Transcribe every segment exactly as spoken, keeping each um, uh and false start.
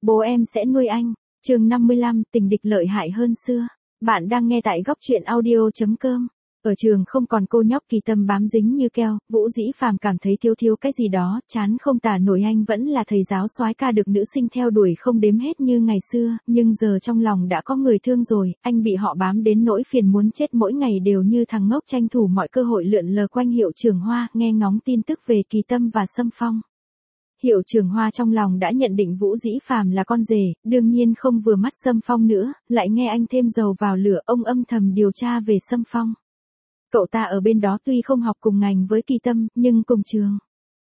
Bố em sẽ nuôi anh. Chương năm mươi lăm, tình địch lợi hại hơn xưa. Bạn đang nghe tại góc truyện audio chấm com. Ở trường không còn cô nhóc Kỳ Tâm bám dính như keo, Vũ Dĩ Phàm cảm thấy thiếu thiếu cái gì đó, chán không tả nổi. Anh vẫn là thầy giáo soái ca được nữ sinh theo đuổi không đếm hết như ngày xưa, nhưng giờ trong lòng đã có người thương rồi, anh bị họ bám đến nỗi phiền muốn chết, mỗi ngày đều như thằng ngốc tranh thủ mọi cơ hội lượn lờ quanh Hiệu Trường Hoa, nghe ngóng tin tức về Kỳ Tâm và Sâm Phong. Hiệu Trường Hoa trong lòng đã nhận định Vũ Dĩ Phàm là con rể, đương nhiên không vừa mắt Sâm Phong nữa, lại nghe anh thêm dầu vào lửa, ông âm thầm điều tra về Sâm Phong. Cậu ta ở bên đó tuy không học cùng ngành với Kỳ Tâm, nhưng cùng trường.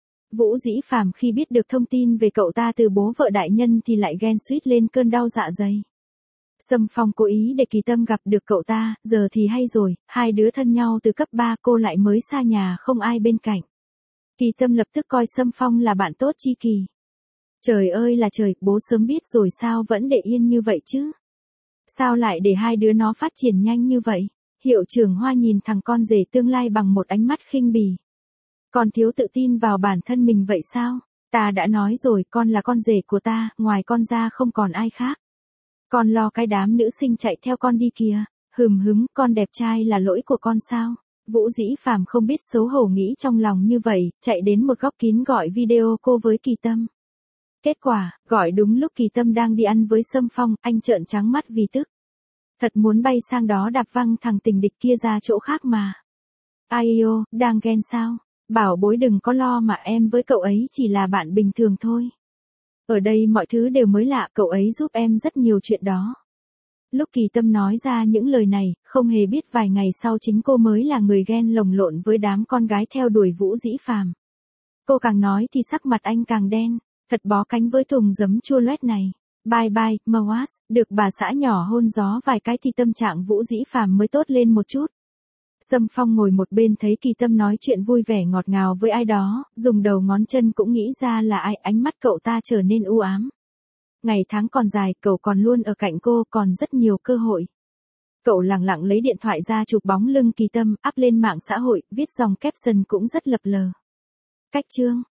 Vũ Dĩ Phàm khi biết được thông tin về cậu ta từ bố vợ đại nhân thì lại ghen suýt lên cơn đau dạ dày. Sâm Phong cố ý để Kỳ Tâm gặp được cậu ta, giờ thì hay rồi, hai đứa thân nhau từ cấp ba, cô lại mới xa nhà không ai bên cạnh. Kỳ Tâm lập tức coi Sâm Phong là bạn tốt chi kỳ. Trời ơi là trời, bố sớm biết rồi sao vẫn để yên như vậy chứ? Sao lại để hai đứa nó phát triển nhanh như vậy? Hiệu Trưởng Hoa nhìn thằng con rể tương lai bằng một ánh mắt khinh bỉ. Con thiếu tự tin vào bản thân mình vậy sao? Ta đã nói rồi, con là con rể của ta, ngoài con ra không còn ai khác. Con lo cái đám nữ sinh chạy theo con đi kìa. Hừm hứng, con đẹp trai là lỗi của con sao? Vũ Dĩ Phàm không biết xấu hổ nghĩ trong lòng như vậy, chạy đến một góc kín gọi video cô với Kỳ Tâm. Kết quả, gọi đúng lúc Kỳ Tâm đang đi ăn với Sâm Phong, anh trợn trắng mắt vì tức. Thật muốn bay sang đó đạp văng thằng tình địch kia ra chỗ khác mà. Ai yêu, đang ghen sao? Bảo bối đừng có lo mà, em với cậu ấy chỉ là bạn bình thường thôi. Ở đây mọi thứ đều mới lạ, cậu ấy giúp em rất nhiều chuyện đó. Lúc Kỳ Tâm nói ra những lời này, không hề biết vài ngày sau chính cô mới là người ghen lồng lộn với đám con gái theo đuổi Vũ Dĩ Phàm. Cô càng nói thì sắc mặt anh càng đen, thật bó cánh với thùng giấm chua loét này. Bye bye, Mwas, được bà xã nhỏ hôn gió vài cái thì tâm trạng Vũ Dĩ Phàm mới tốt lên một chút. Sâm Phong ngồi một bên thấy Kỳ Tâm nói chuyện vui vẻ ngọt ngào với ai đó, dùng đầu ngón chân cũng nghĩ ra là ai, ánh mắt cậu ta trở nên u ám. Ngày tháng còn dài, cậu còn luôn ở cạnh cô, còn rất nhiều cơ hội. Cậu lẳng lặng lấy điện thoại ra chụp bóng lưng Kỳ Tâm, up lên mạng xã hội, viết dòng caption cũng rất lập lờ. Cách chương.